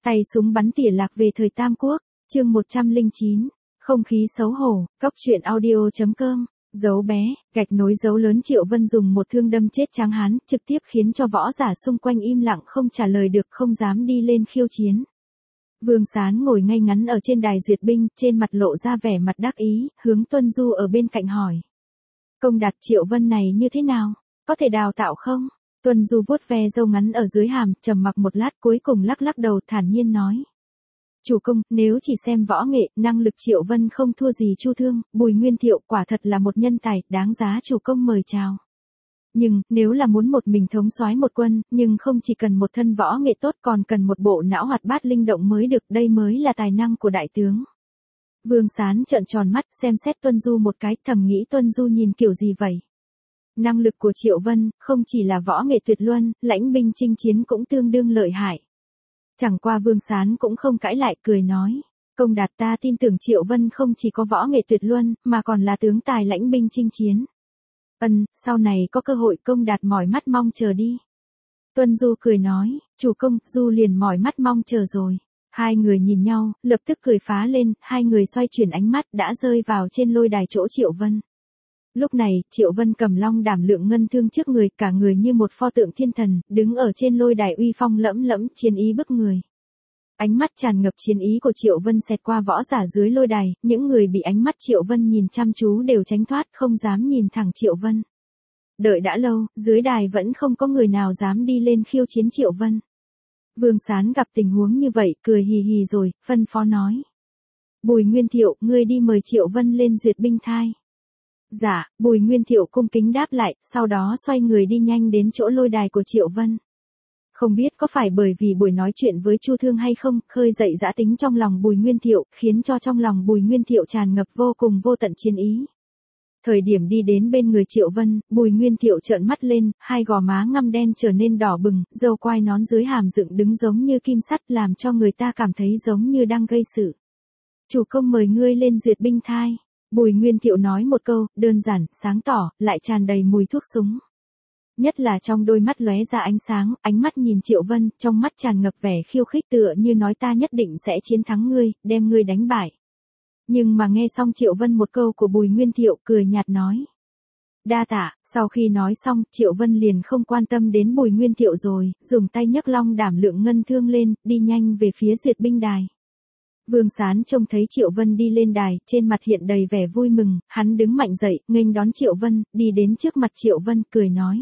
Tay súng bắn tỉa lạc về thời Tam Quốc, chương 109, không khí xấu hổ, cóc truyện audio.com, dấu bé, gạch nối dấu lớn. Triệu Vân dùng một thương đâm chết Tráng Hán, trực tiếp khiến cho võ giả xung quanh im lặng không trả lời được, không dám đi lên khiêu chiến. Vương Sán ngồi ngay ngắn ở trên đài duyệt binh, trên mặt lộ ra vẻ mặt đắc ý, hướng Tuân Du ở bên cạnh hỏi. Công đạt Triệu Vân này như thế nào? Có thể đào tạo không? Tuân Du vuốt ve râu ngắn ở dưới hàm, trầm mặc một lát cuối cùng lắc lắc đầu thản nhiên nói. Chủ công, nếu chỉ xem võ nghệ, năng lực Triệu Vân không thua gì Chu Thương, Bùi Nguyên Thiệu, quả thật là một nhân tài, đáng giá chủ công mời chào. Nhưng, nếu là muốn một mình thống soái một quân, nhưng không chỉ cần một thân võ nghệ tốt còn cần một bộ não hoạt bát linh động mới được, đây mới là tài năng của đại tướng. Vương Sán trợn tròn mắt xem xét Tuân Du một cái, thầm nghĩ Tuân Du nhìn kiểu gì vậy? Năng lực của Triệu Vân, không chỉ là võ nghệ tuyệt luân, lãnh binh chinh chiến cũng tương đương lợi hại. Chẳng qua Vương Sán cũng không cãi lại, cười nói. Công đạt, ta tin tưởng Triệu Vân không chỉ có võ nghệ tuyệt luân, mà còn là tướng tài lãnh binh chinh chiến. Sau này có cơ hội công đạt mỏi mắt mong chờ đi. Tuân Du cười nói, chủ công, Du liền mỏi mắt mong chờ rồi. Hai người nhìn nhau, lập tức cười phá lên, hai người xoay chuyển ánh mắt đã rơi vào trên lôi đài chỗ Triệu Vân. Lúc này, Triệu Vân cầm long đảm lượng ngân thương trước người, cả người như một pho tượng thiên thần, đứng ở trên lôi đài uy phong lẫm lẫm, chiến ý bức người. Ánh mắt tràn ngập chiến ý của Triệu Vân xẹt qua võ giả dưới lôi đài, những người bị ánh mắt Triệu Vân nhìn chăm chú đều tránh thoát, không dám nhìn thẳng Triệu Vân. Đợi đã lâu, dưới đài vẫn không có người nào dám đi lên khiêu chiến Triệu Vân. Vương Sán gặp tình huống như vậy, cười hì hì rồi, phân phó nói. Bùi Nguyên Thiệu, ngươi đi mời Triệu Vân lên duyệt binh thai. Dạ, Bùi Nguyên Thiệu cung kính đáp lại, sau đó xoay người đi nhanh đến chỗ lôi đài của Triệu Vân. Không biết có phải bởi vì buổi nói chuyện với Chu Thương hay không, khơi dậy dã tính trong lòng Bùi Nguyên Thiệu, khiến cho trong lòng Bùi Nguyên Thiệu tràn ngập vô cùng vô tận chiến ý. Thời điểm đi đến bên người Triệu Vân, Bùi Nguyên Thiệu trợn mắt lên, hai gò má ngăm đen trở nên đỏ bừng, râu quai nón dưới hàm dựng đứng giống như kim sắt, làm cho người ta cảm thấy giống như đang gây sự. Chủ công mời ngươi lên duyệt binh thai. Bùi Nguyên Thiệu nói một câu, đơn giản, sáng tỏ, lại tràn đầy mùi thuốc súng. Nhất là trong đôi mắt lóe ra ánh sáng, ánh mắt nhìn Triệu Vân, trong mắt tràn ngập vẻ khiêu khích tựa như nói ta nhất định sẽ chiến thắng ngươi, đem ngươi đánh bại. Nhưng mà nghe xong Triệu Vân một câu của Bùi Nguyên Thiệu, cười nhạt nói. Đa tạ, sau khi nói xong, Triệu Vân liền không quan tâm đến Bùi Nguyên Thiệu rồi, dùng tay nhấc long đảm lượng ngân thương lên, đi nhanh về phía duyệt binh đài. Vương Sán trông thấy Triệu Vân đi lên đài, trên mặt hiện đầy vẻ vui mừng, hắn đứng mạnh dậy, nghênh đón Triệu Vân, đi đến trước mặt Triệu Vân, cười nói.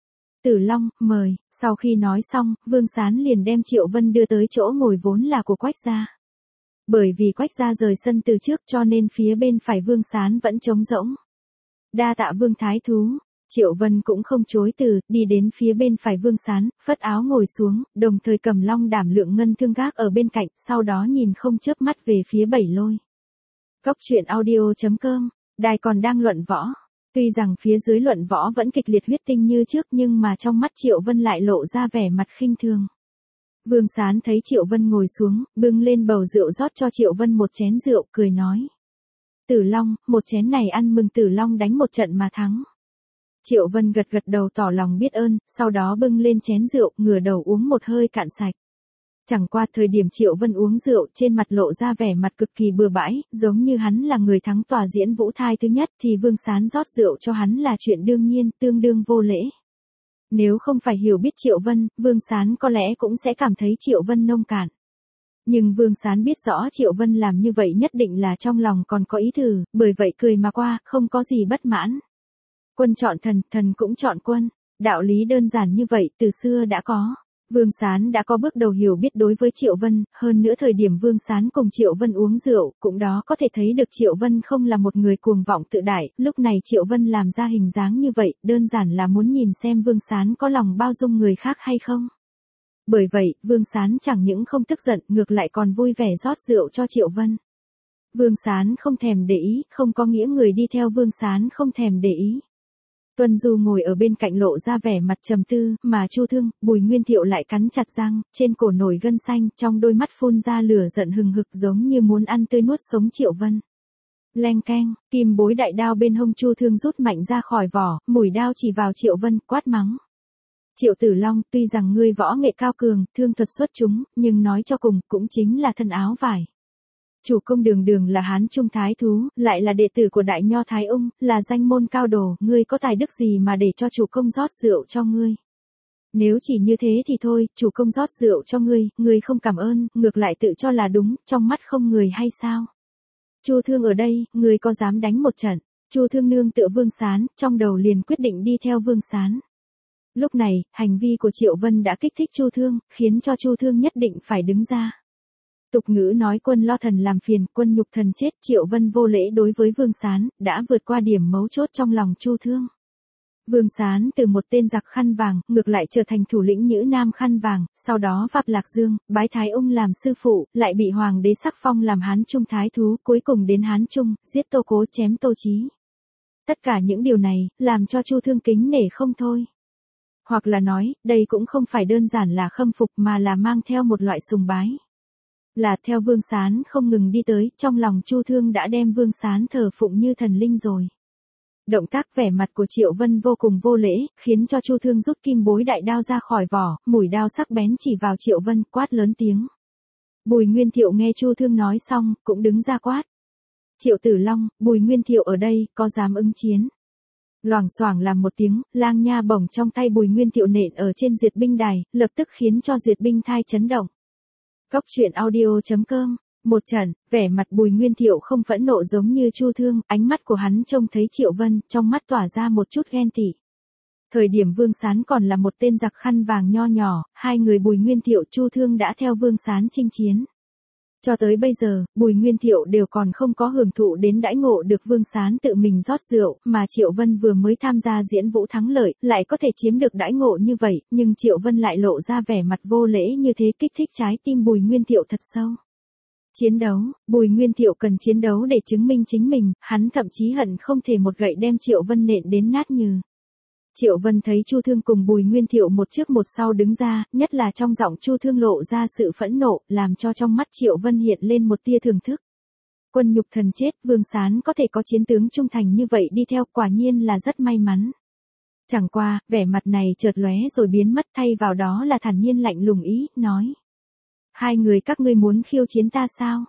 Tử Long, mời. Sau khi nói xong, Vương Sán liền đem Triệu Vân đưa tới chỗ ngồi vốn là của Quách gia. Bởi vì Quách gia rời sân từ trước cho nên phía bên phải Vương Sán vẫn trống rỗng. Đa tạ Vương Thái Thú. Triệu Vân cũng không chối từ, đi đến phía bên phải Vương Sán, phất áo ngồi xuống, đồng thời cầm long đảm lượng ngân thương gác ở bên cạnh, sau đó nhìn không chớp mắt về phía Bảy Lôi. Cóc truyện audio.com, đài còn đang luận võ. Tuy rằng phía dưới luận võ vẫn kịch liệt huyết tinh như trước nhưng mà trong mắt Triệu Vân lại lộ ra vẻ mặt khinh thường. Vương Sán thấy Triệu Vân ngồi xuống, bưng lên bầu rượu rót cho Triệu Vân một chén rượu, cười nói. Tử Long, một chén này ăn mừng Tử Long đánh một trận mà thắng. Triệu Vân gật gật đầu tỏ lòng biết ơn, sau đó bưng lên chén rượu, ngửa đầu uống một hơi cạn sạch. Chẳng qua thời điểm Triệu Vân uống rượu, trên mặt lộ ra vẻ mặt cực kỳ bừa bãi, giống như hắn là người thắng tòa diễn vũ thai thứ nhất thì Vương Sán rót rượu cho hắn là chuyện đương nhiên, tương đương vô lễ. Nếu không phải hiểu biết Triệu Vân, Vương Sán có lẽ cũng sẽ cảm thấy Triệu Vân nông cạn. Nhưng Vương Sán biết rõ Triệu Vân làm như vậy nhất định là trong lòng còn có ý thử, bởi vậy cười mà qua, không có gì bất mãn. Quân chọn thần, thần cũng chọn quân. Đạo lý đơn giản như vậy từ xưa đã có. Vương Sán đã có bước đầu hiểu biết đối với Triệu Vân, hơn nữa thời điểm Vương Sán cùng Triệu Vân uống rượu, cũng đó có thể thấy được Triệu Vân không là một người cuồng vọng tự đại, lúc này Triệu Vân làm ra hình dáng như vậy, đơn giản là muốn nhìn xem Vương Sán có lòng bao dung người khác hay không. Bởi vậy, Vương Sán chẳng những không tức giận, ngược lại còn vui vẻ rót rượu cho Triệu Vân. Vương Sán không thèm để ý, không có nghĩa người đi theo Vương Sán không thèm để ý. Tuân Du ngồi ở bên cạnh lộ ra vẻ mặt trầm tư, mà Chu Thương, Bùi Nguyên Thiệu lại cắn chặt răng, trên cổ nổi gân xanh, trong đôi mắt phun ra lửa giận hừng hực giống như muốn ăn tươi nuốt sống Triệu Vân. Leng keng, kim bối đại đao bên hông Chu Thương rút mạnh ra khỏi vỏ, mũi đao chỉ vào Triệu Vân, quát mắng. Triệu Tử Long, tuy rằng ngươi võ nghệ cao cường, thương thuật xuất chúng, nhưng nói cho cùng, cũng chính là thân áo vải. Chủ công đường đường là Hán Trung Thái Thú, lại là đệ tử của Đại Nho Thái Ung, là danh môn cao đồ, ngươi có tài đức gì mà để cho chủ công rót rượu cho ngươi. Nếu chỉ như thế thì thôi, chủ công rót rượu cho ngươi không cảm ơn, ngược lại tự cho là đúng, trong mắt không người hay sao. Chu Thương ở đây, ngươi có dám đánh một trận. Chu Thương nương tựa Vương Sán, trong đầu liền quyết định đi theo Vương Sán. Lúc này, hành vi của Triệu Vân đã kích thích Chu Thương, khiến cho Chu Thương nhất định phải đứng ra. Tục ngữ nói quân lo thần làm phiền, quân nhục thần chết, Triệu Vân vô lễ đối với Vương Sán, đã vượt qua điểm mấu chốt trong lòng Chu Thương. Vương Sán từ một tên giặc khăn vàng, ngược lại trở thành thủ lĩnh Nhữ Nam khăn vàng, sau đó vạp Lạc Dương, bái Thái Ung làm sư phụ, lại bị hoàng đế sắc phong làm Hán Trung Thái Thú, cuối cùng đến Hán Trung, giết Tô Cố chém Tô Chí. Tất cả những điều này, làm cho Chu Thương kính nể không thôi. Hoặc là nói, đây cũng không phải đơn giản là khâm phục mà là mang theo một loại sùng bái. Là theo Vương Sán không ngừng đi tới, trong lòng Chu Thương đã đem Vương Sán thờ phụng như thần linh rồi. Động tác vẻ mặt của Triệu Vân vô cùng vô lễ, khiến cho Chu Thương rút kim bối đại đao ra khỏi vỏ, mũi đao sắc bén chỉ vào Triệu Vân, quát lớn tiếng. Bùi Nguyên Thiệu nghe Chu Thương nói xong, cũng đứng ra quát. Triệu Tử Long, Bùi Nguyên Thiệu ở đây, có dám ứng chiến? Loảng xoảng làm một tiếng, lang nha bổng trong tay Bùi Nguyên Thiệu nện ở trên duyệt binh đài, lập tức khiến cho duyệt binh thai chấn động. Cốc truyện audio.com. Một trận, vẻ mặt Bùi Nguyên Thiệu không phẫn nộ giống như Chu Thương, ánh mắt của hắn trông thấy Triệu Vân, trong mắt tỏa ra một chút ghen tị. Thời điểm Vương Sán còn là một tên giặc khăn vàng nho nhỏ, hai người Bùi Nguyên Thiệu Chu Thương đã theo Vương Sán chinh chiến. Cho tới bây giờ, Bùi Nguyên Thiệu đều còn không có hưởng thụ đến đãi ngộ được Vương Sán tự mình rót rượu, mà Triệu Vân vừa mới tham gia diễn vũ thắng lợi, lại có thể chiếm được đãi ngộ như vậy, nhưng Triệu Vân lại lộ ra vẻ mặt vô lễ như thế, kích thích trái tim Bùi Nguyên Thiệu thật sâu. Chiến đấu, Bùi Nguyên Thiệu cần chiến đấu để chứng minh chính mình, hắn thậm chí hận không thể một gậy đem Triệu Vân nện đến nát nhừ. Triệu Vân thấy Chu Thương cùng Bùi Nguyên Thiệu một trước một sau đứng ra, nhất là trong giọng Chu Thương lộ ra sự phẫn nộ, làm cho trong mắt Triệu Vân hiện lên một tia thưởng thức. Quân nhục thần chết, Vương Sán có thể có chiến tướng trung thành như vậy đi theo, quả nhiên là rất may mắn. Chẳng qua, vẻ mặt này chợt lóe rồi biến mất, thay vào đó là thản nhiên lạnh lùng ý, nói. Hai người các ngươi muốn khiêu chiến ta sao?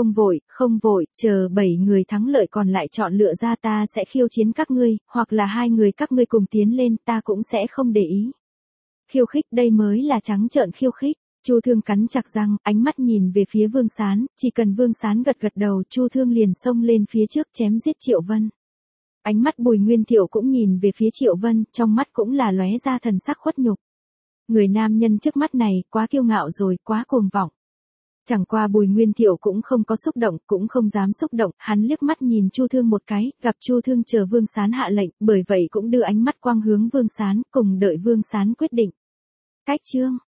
Không vội, chờ 7 người thắng lợi còn lại chọn lựa ra ta sẽ khiêu chiến các ngươi, hoặc là hai người các ngươi cùng tiến lên, ta cũng sẽ không để ý. Khiêu khích, đây mới là trắng trợn khiêu khích. Chu Thương cắn chặt răng, ánh mắt nhìn về phía Vương Sán, chỉ cần Vương Sán gật gật đầu, Chu Thương liền xông lên phía trước chém giết Triệu Vân. Ánh mắt Bùi Nguyên Thiệu cũng nhìn về phía Triệu Vân, trong mắt cũng là lóe ra thần sắc khuất nhục. Người nam nhân trước mắt này, quá kiêu ngạo rồi, quá cuồng vọng. Chẳng qua Bùi Nguyên Thiệu cũng không có xúc động, cũng không dám xúc động, hắn liếc mắt nhìn Chu Thương một cái, gặp Chu Thương chờ Vương Sán hạ lệnh, bởi vậy cũng đưa ánh mắt quang hướng Vương Sán, cùng đợi Vương Sán quyết định. Cách chương